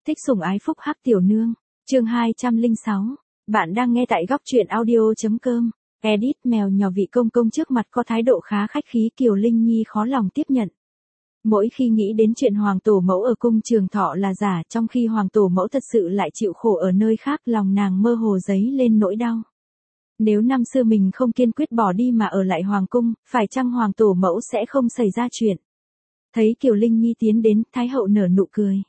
Thích sủng ái phúc hắc tiểu nương. Chương 206. Bạn đang nghe tại góc truyện audio.com. Edit mèo nhỏ vị công công trước mặt có thái độ khá khách khí, Kiều Linh Nhi khó lòng tiếp nhận. Mỗi khi nghĩ đến chuyện hoàng tổ mẫu ở cung Trường Thọ là giả, trong khi hoàng tổ mẫu thật sự lại chịu khổ ở nơi khác, lòng nàng mơ hồ dấy lên nỗi đau. Nếu năm xưa mình không kiên quyết bỏ đi mà ở lại hoàng cung, phải chăng hoàng tổ mẫu sẽ không xảy ra chuyện? Thấy Kiều Linh Nhi tiến đến, Thái hậu nở nụ cười.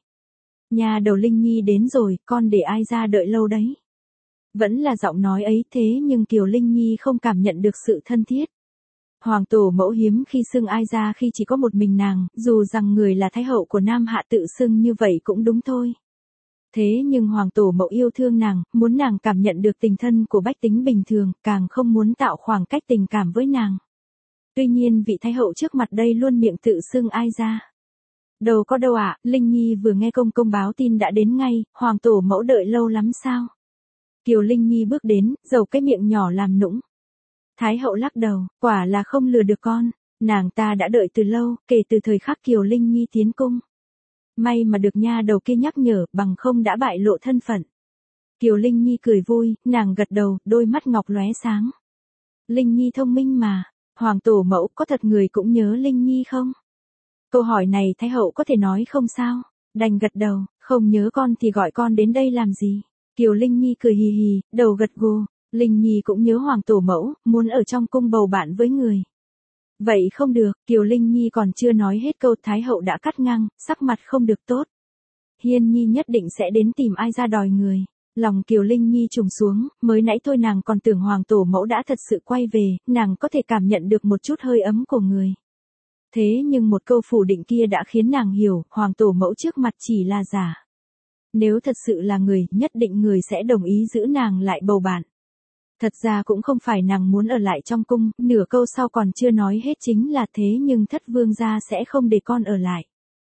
Nhà đầu Linh Nhi đến rồi, con để ai ra đợi lâu đấy. Vẫn là giọng nói ấy, thế nhưng Kiều Linh Nhi không cảm nhận được sự thân thiết. Hoàng tổ mẫu hiếm khi xưng ai ra khi chỉ có một mình nàng, dù rằng người là thái hậu của Nam Hạ tự xưng như vậy cũng đúng thôi. Thế nhưng hoàng tổ mẫu yêu thương nàng, muốn nàng cảm nhận được tình thân của bách tính bình thường, càng không muốn tạo khoảng cách tình cảm với nàng. Tuy nhiên vị thái hậu trước mặt đây luôn miệng tự xưng ai ra. Đâu có đâu ạ, Linh Nhi vừa nghe công công báo tin đã đến ngay, hoàng tổ mẫu đợi lâu lắm sao? Kiều Linh Nhi bước đến, giầu cái miệng nhỏ làm nũng. Thái hậu lắc đầu, quả là không lừa được con, nàng ta đã đợi từ lâu, kể từ thời khắc Kiều Linh Nhi tiến cung. May mà được nha đầu kia nhắc nhở, bằng không đã bại lộ thân phận. Kiều Linh Nhi cười vui, nàng gật đầu, đôi mắt ngọc lóe sáng. Linh Nhi thông minh mà, hoàng tổ mẫu có thật người cũng nhớ Linh Nhi không? Câu hỏi này thái hậu có thể nói không sao, đành gật đầu, không nhớ con thì gọi con đến đây làm gì? Kiều Linh Nhi cười hì hì, đầu gật gù, Linh Nhi cũng nhớ hoàng tổ mẫu, muốn ở trong cung bầu bạn với người. Vậy không được, Kiều Linh Nhi còn chưa nói hết câu thái hậu đã cắt ngang, sắc mặt không được tốt. Hiên Nhi nhất định sẽ đến tìm ai ra đòi người. Lòng Kiều Linh Nhi trùng xuống, mới nãy thôi nàng còn tưởng hoàng tổ mẫu đã thật sự quay về, nàng có thể cảm nhận được một chút hơi ấm của người. Thế nhưng một câu phủ định kia đã khiến nàng hiểu, hoàng tổ mẫu trước mặt chỉ là giả. Nếu thật sự là người, nhất định người sẽ đồng ý giữ nàng lại bầu bạn. Thật ra cũng không phải nàng muốn ở lại trong cung, nửa câu sau còn chưa nói hết chính là thế nhưng thất vương gia sẽ không để con ở lại.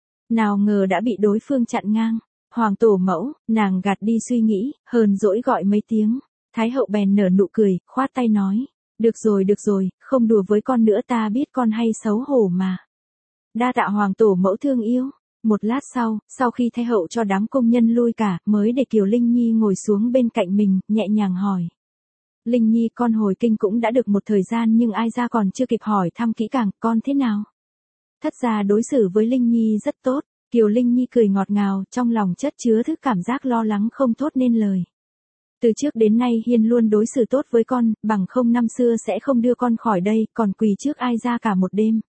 Nào ngờ đã bị đối phương chặn ngang. Hoàng tổ mẫu, nàng gạt đi suy nghĩ, hờn dỗi gọi mấy tiếng. Thái hậu bèn nở nụ cười, khoát tay nói. Được rồi, không đùa với con nữa, ta biết con hay xấu hổ mà. Đa tạ hoàng tổ mẫu thương yêu. Một lát sau khi thái hậu cho đám công nhân lui cả, mới để Kiều Linh Nhi ngồi xuống bên cạnh mình, nhẹ nhàng hỏi. Linh Nhi, con hồi kinh cũng đã được một thời gian nhưng ai ra còn chưa kịp hỏi thăm kỹ càng, con thế nào? Thất gia đối xử với Linh Nhi rất tốt. Kiều Linh Nhi cười ngọt ngào, trong lòng chất chứa thứ cảm giác lo lắng không thốt nên lời. Từ trước đến nay Hiên luôn đối xử tốt với con, bằng không năm xưa sẽ không đưa con khỏi đây, còn quỳ trước ai ra cả một đêm.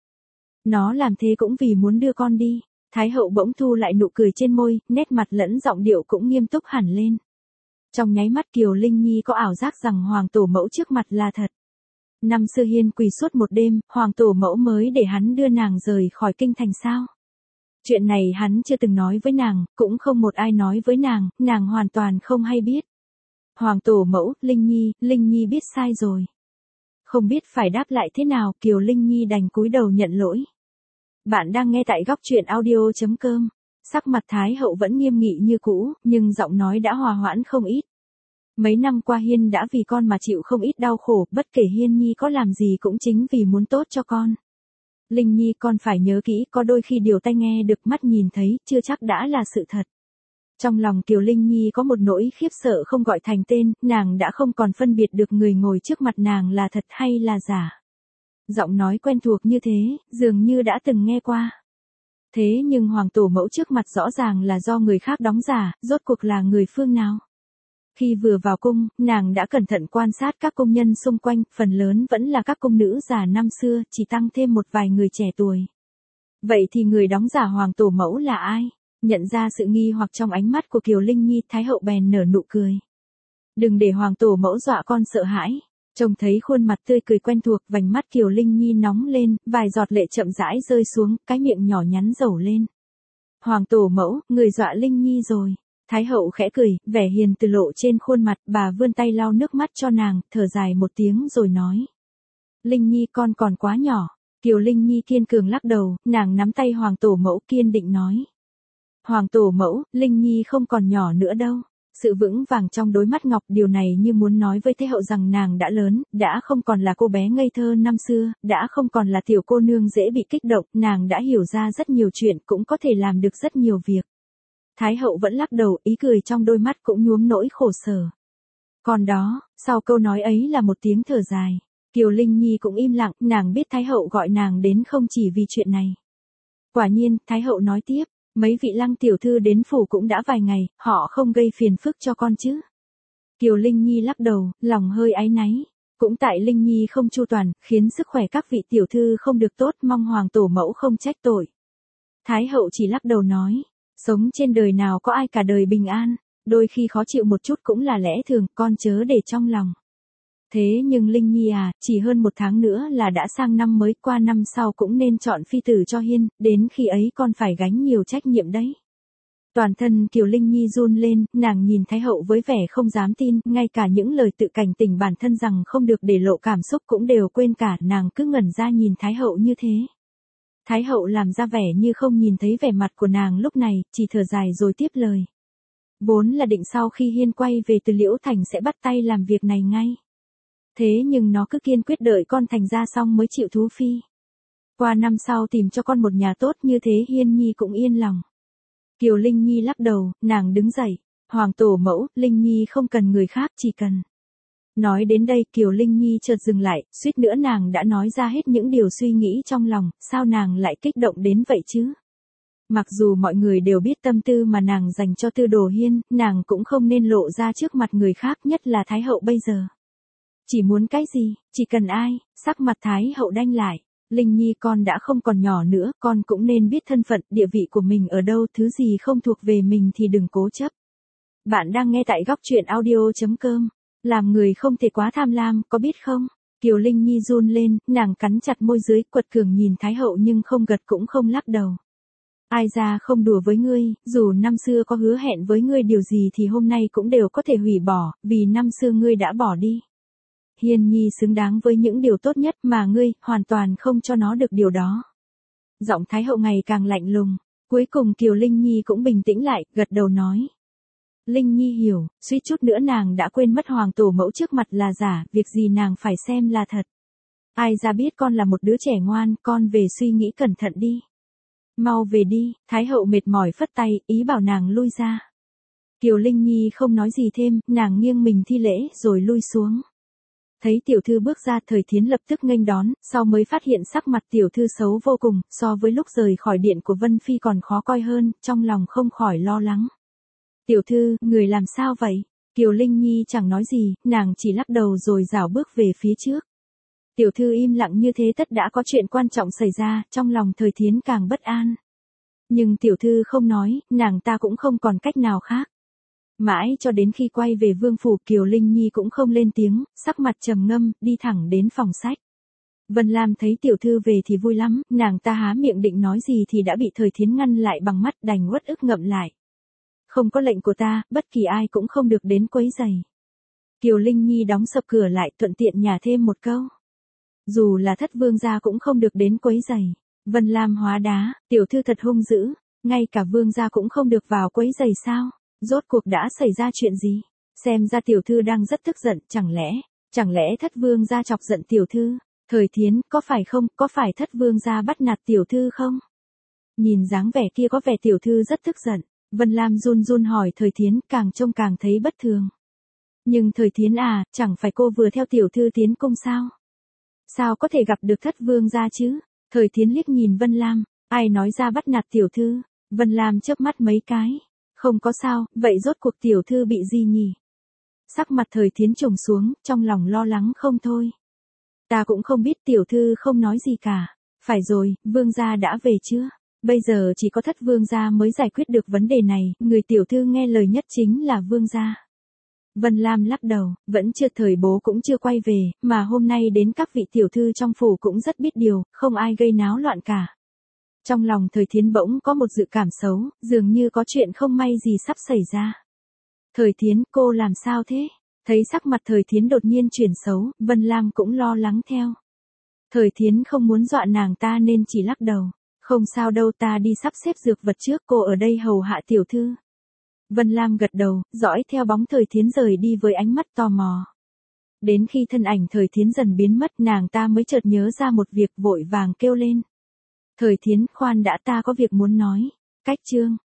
Nó làm thế cũng vì muốn đưa con đi. Thái hậu bỗng thu lại nụ cười trên môi, nét mặt lẫn giọng điệu cũng nghiêm túc hẳn lên. Trong nháy mắt Kiều Linh Nhi có ảo giác rằng hoàng tổ mẫu trước mặt là thật. Năm xưa Hiên quỳ suốt một đêm, hoàng tổ mẫu mới để hắn đưa nàng rời khỏi kinh thành sao? Chuyện này hắn chưa từng nói với nàng, cũng không một ai nói với nàng hoàn toàn không hay biết. Hoàng tổ mẫu, Linh Nhi biết sai rồi. Không biết phải đáp lại thế nào, Kiều Linh Nhi đành cúi đầu nhận lỗi. Bạn đang nghe tại góc truyện audio.com. Sắc mặt Thái hậu vẫn nghiêm nghị như cũ, nhưng giọng nói đã hòa hoãn không ít. Mấy năm qua Hiên đã vì con mà chịu không ít đau khổ, bất kể Hiên Nhi có làm gì cũng chính vì muốn tốt cho con. Linh Nhi, con phải nhớ kỹ, có đôi khi điều tai nghe được mắt nhìn thấy, chưa chắc đã là sự thật. Trong lòng Kiều Linh Nhi có một nỗi khiếp sợ không gọi thành tên, nàng đã không còn phân biệt được người ngồi trước mặt nàng là thật hay là giả. Giọng nói quen thuộc như thế, dường như đã từng nghe qua. Thế nhưng hoàng tổ mẫu trước mặt rõ ràng là do người khác đóng giả, rốt cuộc là người phương nào? Khi vừa vào cung, nàng đã cẩn thận quan sát các công nhân xung quanh, phần lớn vẫn là các công nữ già năm xưa, chỉ tăng thêm một vài người trẻ tuổi. Vậy thì người đóng giả hoàng tổ mẫu là ai? Nhận ra sự nghi hoặc trong ánh mắt của Kiều Linh Nhi, Thái hậu bèn nở nụ cười. Đừng để hoàng tổ mẫu dọa con sợ hãi. Trông thấy khuôn mặt tươi cười quen thuộc, vành mắt Kiều Linh Nhi nóng lên, vài giọt lệ chậm rãi rơi xuống, cái miệng nhỏ nhắn dầu lên. Hoàng tổ mẫu, người dọa Linh Nhi rồi. Thái hậu khẽ cười, vẻ hiền từ lộ trên khuôn mặt, bà vươn tay lau nước mắt cho nàng, thở dài một tiếng rồi nói. Linh Nhi, con còn quá nhỏ. Kiều Linh Nhi kiên cường lắc đầu, nàng nắm tay hoàng tổ mẫu kiên định nói. Hoàng tổ mẫu, Linh Nhi không còn nhỏ nữa đâu. Sự vững vàng trong đôi mắt ngọc, điều này như muốn nói với Thái hậu rằng nàng đã lớn, đã không còn là cô bé ngây thơ năm xưa, đã không còn là tiểu cô nương dễ bị kích động, nàng đã hiểu ra rất nhiều chuyện, cũng có thể làm được rất nhiều việc. Thái hậu vẫn lắc đầu, ý cười trong đôi mắt cũng nhuốm nỗi khổ sở. Còn đó, sau câu nói ấy là một tiếng thở dài. Kiều Linh Nhi cũng im lặng, nàng biết Thái hậu gọi nàng đến không chỉ vì chuyện này. Quả nhiên, Thái hậu nói tiếp, mấy vị Lăng tiểu thư đến phủ cũng đã vài ngày, họ không gây phiền phức cho con chứ. Kiều Linh Nhi lắc đầu, lòng hơi áy náy. Cũng tại Linh Nhi không chu toàn, khiến sức khỏe các vị tiểu thư không được tốt, mong hoàng tổ mẫu không trách tội. Thái hậu chỉ lắc đầu nói, sống trên đời nào có ai cả đời bình an, đôi khi khó chịu một chút cũng là lẽ thường, con chớ để trong lòng. Thế nhưng Linh Nhi à, chỉ hơn 1 tháng nữa là đã sang năm mới, qua năm sau cũng nên chọn phi tử cho Hiên, đến khi ấy con phải gánh nhiều trách nhiệm đấy. Toàn thân Kiều Linh Nhi run lên, nàng nhìn Thái hậu với vẻ không dám tin, ngay cả những lời tự cảnh tỉnh bản thân rằng không được để lộ cảm xúc cũng đều quên cả, nàng cứ ngẩn ra nhìn Thái hậu như thế. Thái hậu làm ra vẻ như không nhìn thấy vẻ mặt của nàng lúc này, chỉ thở dài rồi tiếp lời. Vốn là định sau khi Hiên quay về từ Liễu Thành sẽ bắt tay làm việc này ngay. Thế nhưng nó cứ kiên quyết đợi con thành ra xong mới chịu thú phi. Qua năm sau tìm cho con một nhà tốt như thế Hiên Nhi cũng yên lòng. Kiều Linh Nhi lắc đầu, nàng đứng dậy. Hoàng tổ mẫu, Linh Nhi không cần người khác, chỉ cần. Nói đến đây Kiều Linh Nhi chợt dừng lại, suýt nữa nàng đã nói ra hết những điều suy nghĩ trong lòng, sao nàng lại kích động đến vậy chứ? Mặc dù mọi người đều biết tâm tư mà nàng dành cho Tư Đồ Hiên, nàng cũng không nên lộ ra trước mặt người khác, nhất là Thái hậu bây giờ. Chỉ muốn cái gì, chỉ cần ai, sắc mặt Thái hậu đanh lại. Linh Nhi con đã không còn nhỏ nữa, con cũng nên biết thân phận, địa vị của mình ở đâu, thứ gì không thuộc về mình thì đừng cố chấp. Bạn đang nghe tại góc truyện audio.com. Làm người không thể quá tham lam, có biết không? Kiều Linh Nhi run lên, nàng cắn chặt môi dưới, quật cường nhìn Thái hậu nhưng không gật cũng không lắc đầu. Ai ra không đùa với ngươi, dù năm xưa có hứa hẹn với ngươi điều gì thì hôm nay cũng đều có thể hủy bỏ, vì năm xưa ngươi đã bỏ đi. Hiên Nhi xứng đáng với những điều tốt nhất mà ngươi, hoàn toàn không cho nó được điều đó. Giọng Thái hậu ngày càng lạnh lùng, cuối cùng Kiều Linh Nhi cũng bình tĩnh lại, gật đầu nói. Linh Nhi hiểu, suýt chút nữa nàng đã quên mất hoàng tổ mẫu trước mặt là giả, việc gì nàng phải xem là thật. Ai ra biết con là một đứa trẻ ngoan, con về suy nghĩ cẩn thận đi. Mau về đi, Thái hậu mệt mỏi phất tay, ý bảo nàng lui ra. Kiều Linh Nhi không nói gì thêm, nàng nghiêng mình thi lễ rồi lui xuống. Thấy tiểu thư bước ra, Thời Thiến lập tức nghênh đón, sau mới phát hiện sắc mặt tiểu thư xấu vô cùng, so với lúc rời khỏi điện của Vân Phi còn khó coi hơn, trong lòng không khỏi lo lắng. Tiểu thư, người làm sao vậy? Kiều Linh Nhi chẳng nói gì, nàng chỉ lắc đầu rồi rảo bước về phía trước. Tiểu thư im lặng như thế tất đã có chuyện quan trọng xảy ra, trong lòng Thời Thiến càng bất an. Nhưng tiểu thư không nói, nàng ta cũng không còn cách nào khác. Mãi cho đến khi quay về vương phủ Kiều Linh Nhi cũng không lên tiếng, sắc mặt trầm ngâm, đi thẳng đến phòng sách. Vân Lam thấy tiểu thư về thì vui lắm, nàng ta há miệng định nói gì thì đã bị Thời Thiến ngăn lại bằng mắt, đành uất ức ngậm lại. Không có lệnh của ta, bất kỳ ai cũng không được đến quấy rầy. Kiều Linh Nhi đóng sập cửa lại, thuận tiện nhả thêm một câu. Dù là Thất vương gia cũng không được đến quấy rầy. Vân Lam hóa đá, tiểu thư thật hung dữ, ngay cả vương gia cũng không được vào quấy rầy sao? Rốt cuộc đã xảy ra chuyện gì? Xem ra tiểu thư đang rất tức giận, chẳng lẽ Thất vương gia chọc giận tiểu thư? Thời Thiến, có phải không, có phải Thất vương gia bắt nạt tiểu thư không? Nhìn dáng vẻ kia có vẻ tiểu thư rất tức giận. Vân Lam run run hỏi Thời Thiến, càng trông càng thấy bất thường. Nhưng Thời Thiến à, chẳng phải cô vừa theo tiểu thư tiến cung sao? Sao có thể gặp được Thất vương gia chứ? Thời Thiến liếc nhìn Vân Lam, ai nói ra bắt nạt tiểu thư? Vân Lam chớp mắt mấy cái. Không có sao, vậy rốt cuộc tiểu thư bị gì nhỉ? Sắc mặt Thời Thiến trùng xuống, trong lòng lo lắng không thôi. Ta cũng không biết, tiểu thư không nói gì cả. Phải rồi, vương gia đã về chưa? Bây giờ chỉ có Thất vương gia mới giải quyết được vấn đề này, người tiểu thư nghe lời nhất chính là vương gia. Vân Lam lắc đầu, vẫn chưa, thời bố cũng chưa quay về, mà hôm nay đến các vị tiểu thư trong phủ cũng rất biết điều, không ai gây náo loạn cả. Trong lòng Thời Thiến bỗng có một dự cảm xấu, dường như có chuyện không may gì sắp xảy ra. Thời Thiến, cô làm sao thế? Thấy sắc mặt Thời Thiến đột nhiên chuyển xấu, Vân Lam cũng lo lắng theo. Thời Thiến không muốn dọa nàng ta nên chỉ lắc đầu. Không sao đâu, ta đi sắp xếp dược vật trước, cô ở đây hầu hạ tiểu thư. Vân Lam gật đầu, dõi theo bóng Thời Thiến rời đi với ánh mắt tò mò. Đến khi thân ảnh Thời Thiến dần biến mất, nàng ta mới chợt nhớ ra một việc, vội vàng kêu lên. Thời Thiến, khoan đã, ta có việc muốn nói. Cách chương.